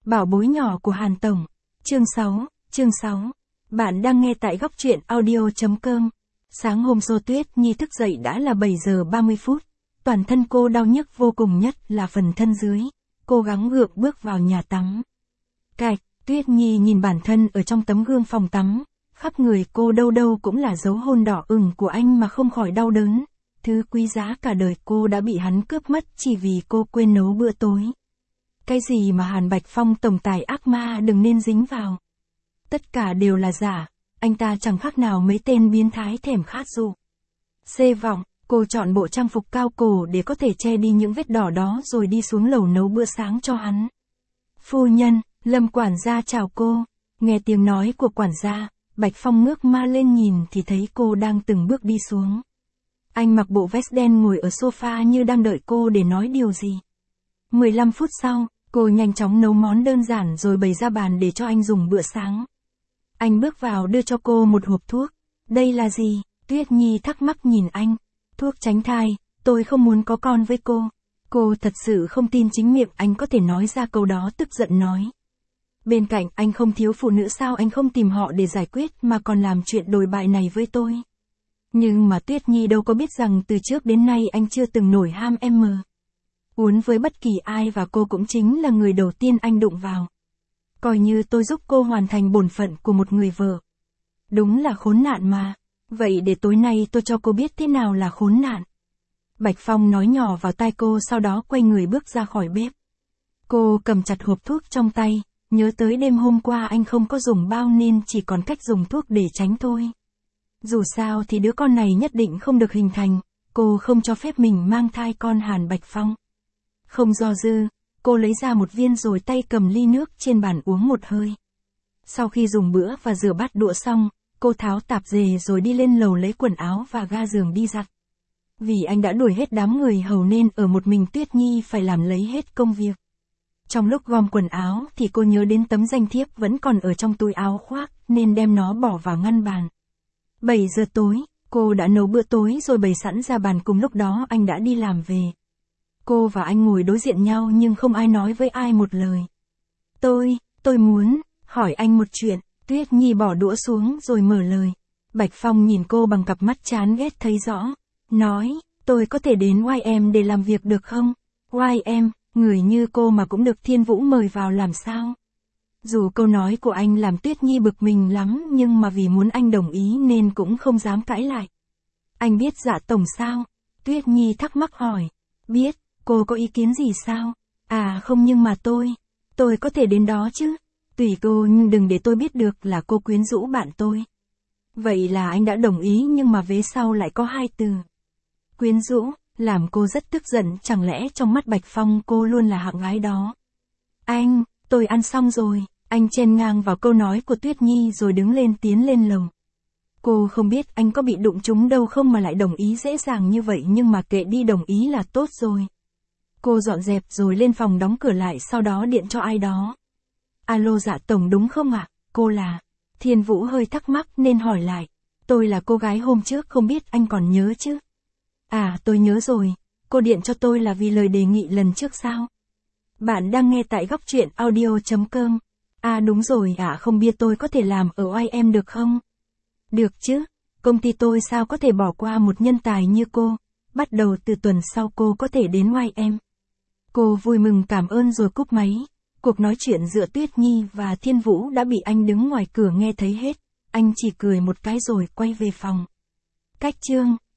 Bảo bối nhỏ của Hàn Tổng. Chương 6. Bạn đang nghe tại góc truyện audio.com. Sáng hôm sau Tuyết Nhi thức dậy đã là 7 giờ 30 phút. Toàn thân cô đau nhức vô cùng, nhất là phần thân dưới. Cô gắng gượng bước vào nhà tắm. Cạch, Tuyết Nhi nhìn bản thân ở trong tấm gương phòng tắm. Khắp người cô đâu đâu cũng là dấu hôn đỏ ửng của anh mà không khỏi đau đớn. Thứ quý giá cả đời cô đã bị hắn cướp mất chỉ vì cô quên nấu bữa tối. Cái gì mà Hàn Bạch Phong tổng tài ác ma đừng nên dính vào. Tất cả đều là giả, anh ta chẳng khác nào mấy tên biến thái thèm khát dụ. Xê vọng, cô chọn bộ trang phục cao cổ để có thể che đi những vết đỏ đó rồi đi xuống lầu nấu bữa sáng cho hắn. Phu nhân, Lâm quản gia chào cô. Nghe tiếng nói của quản gia, Bạch Phong ngước ma lên nhìn thì thấy cô đang từng bước đi xuống. Anh mặc bộ vest đen ngồi ở sofa như đang đợi cô để nói điều gì. 15 phút sau, cô nhanh chóng nấu món đơn giản rồi bày ra bàn để cho anh dùng bữa sáng. Anh bước vào đưa cho cô một hộp thuốc. Đây là gì? Tuyết Nhi thắc mắc nhìn anh. Thuốc tránh thai, tôi không muốn có con với cô. Cô thật sự không tin chính miệng anh có thể nói ra câu đó, tức giận nói. Bên cạnh anh không thiếu phụ nữ sao anh không tìm họ để giải quyết mà còn làm chuyện đồi bại này với tôi. Nhưng mà Tuyết Nhi đâu có biết rằng từ trước đến nay anh chưa từng nổi ham uốn với bất kỳ ai và cô cũng chính là người đầu tiên anh đụng vào. Coi như tôi giúp cô hoàn thành bổn phận của một người vợ. Đúng là khốn nạn mà. Vậy để tối nay tôi cho cô biết thế nào là khốn nạn. Bạch Phong nói nhỏ vào tai cô, sau đó quay người bước ra khỏi bếp. Cô cầm chặt hộp thuốc trong tay, nhớ tới đêm hôm qua anh không có dùng bao nên chỉ còn cách dùng thuốc để tránh thôi. Dù sao thì đứa con này nhất định không được hình thành, cô không cho phép mình mang thai con Hàn Bạch Phong. Không do dự, cô lấy ra một viên rồi tay cầm ly nước trên bàn uống một hơi. Sau khi dùng bữa và rửa bát đũa xong, cô tháo tạp dề rồi đi lên lầu lấy quần áo và ga giường đi giặt. Vì anh đã đuổi hết đám người hầu nên ở một mình Tuyết Nhi phải làm lấy hết công việc. Trong lúc gom quần áo thì cô nhớ đến tấm danh thiếp vẫn còn ở trong túi áo khoác nên đem nó bỏ vào ngăn bàn. 7 giờ tối, cô đã nấu bữa tối rồi bày sẵn ra bàn, cùng lúc đó anh đã đi làm về. Cô và anh ngồi đối diện nhau nhưng không ai nói với ai một lời. Tôi muốn hỏi anh một chuyện. Tuyết Nhi bỏ đũa xuống rồi mở lời. Bạch Phong nhìn cô bằng cặp mắt chán ghét thấy rõ. Nói, tôi có thể đến YM để làm việc được không? YM, người như cô mà cũng được Thiên Vũ mời vào làm sao? Dù câu nói của anh làm Tuyết Nhi bực mình lắm nhưng mà vì muốn anh đồng ý nên cũng không dám cãi lại. Anh biết Dạ tổng sao? Tuyết Nhi thắc mắc hỏi. Biết, cô có ý kiến gì sao? À không, nhưng mà tôi có thể đến đó chứ? Tùy cô, nhưng đừng để tôi biết được là cô quyến rũ bạn tôi. Vậy là anh đã đồng ý nhưng mà vế sau lại có hai từ. Quyến rũ, làm cô rất tức giận, chẳng lẽ trong mắt Bạch Phong cô luôn là hạng gái đó? Anh, tôi ăn xong rồi. Anh chen ngang vào câu nói của Tuyết Nhi rồi đứng lên tiến lên lầu. Cô không biết anh có bị đụng trúng đâu không mà lại đồng ý dễ dàng như vậy, nhưng mà kệ đi, đồng ý là tốt rồi. Cô dọn dẹp rồi lên phòng đóng cửa lại, sau đó điện cho ai đó. Alo, Dạ tổng đúng không ạ? Cô là... Thiên Vũ hơi thắc mắc nên hỏi lại. Tôi là cô gái hôm trước, không biết anh còn nhớ chứ? À, tôi nhớ rồi. Cô điện cho tôi là vì lời đề nghị lần trước sao? Bạn đang nghe tại góc truyện audio.com. À đúng rồi ạ, không biết tôi có thể làm ở YM được không? Được chứ, công ty tôi sao có thể bỏ qua một nhân tài như cô. Bắt đầu từ tuần sau cô có thể đến YM. Cô vui mừng cảm ơn rồi cúp máy. Cuộc nói chuyện giữa Tuyết Nhi và Thiên Vũ đã bị anh đứng ngoài cửa nghe thấy hết. Anh chỉ cười một cái rồi quay về phòng. Cách chương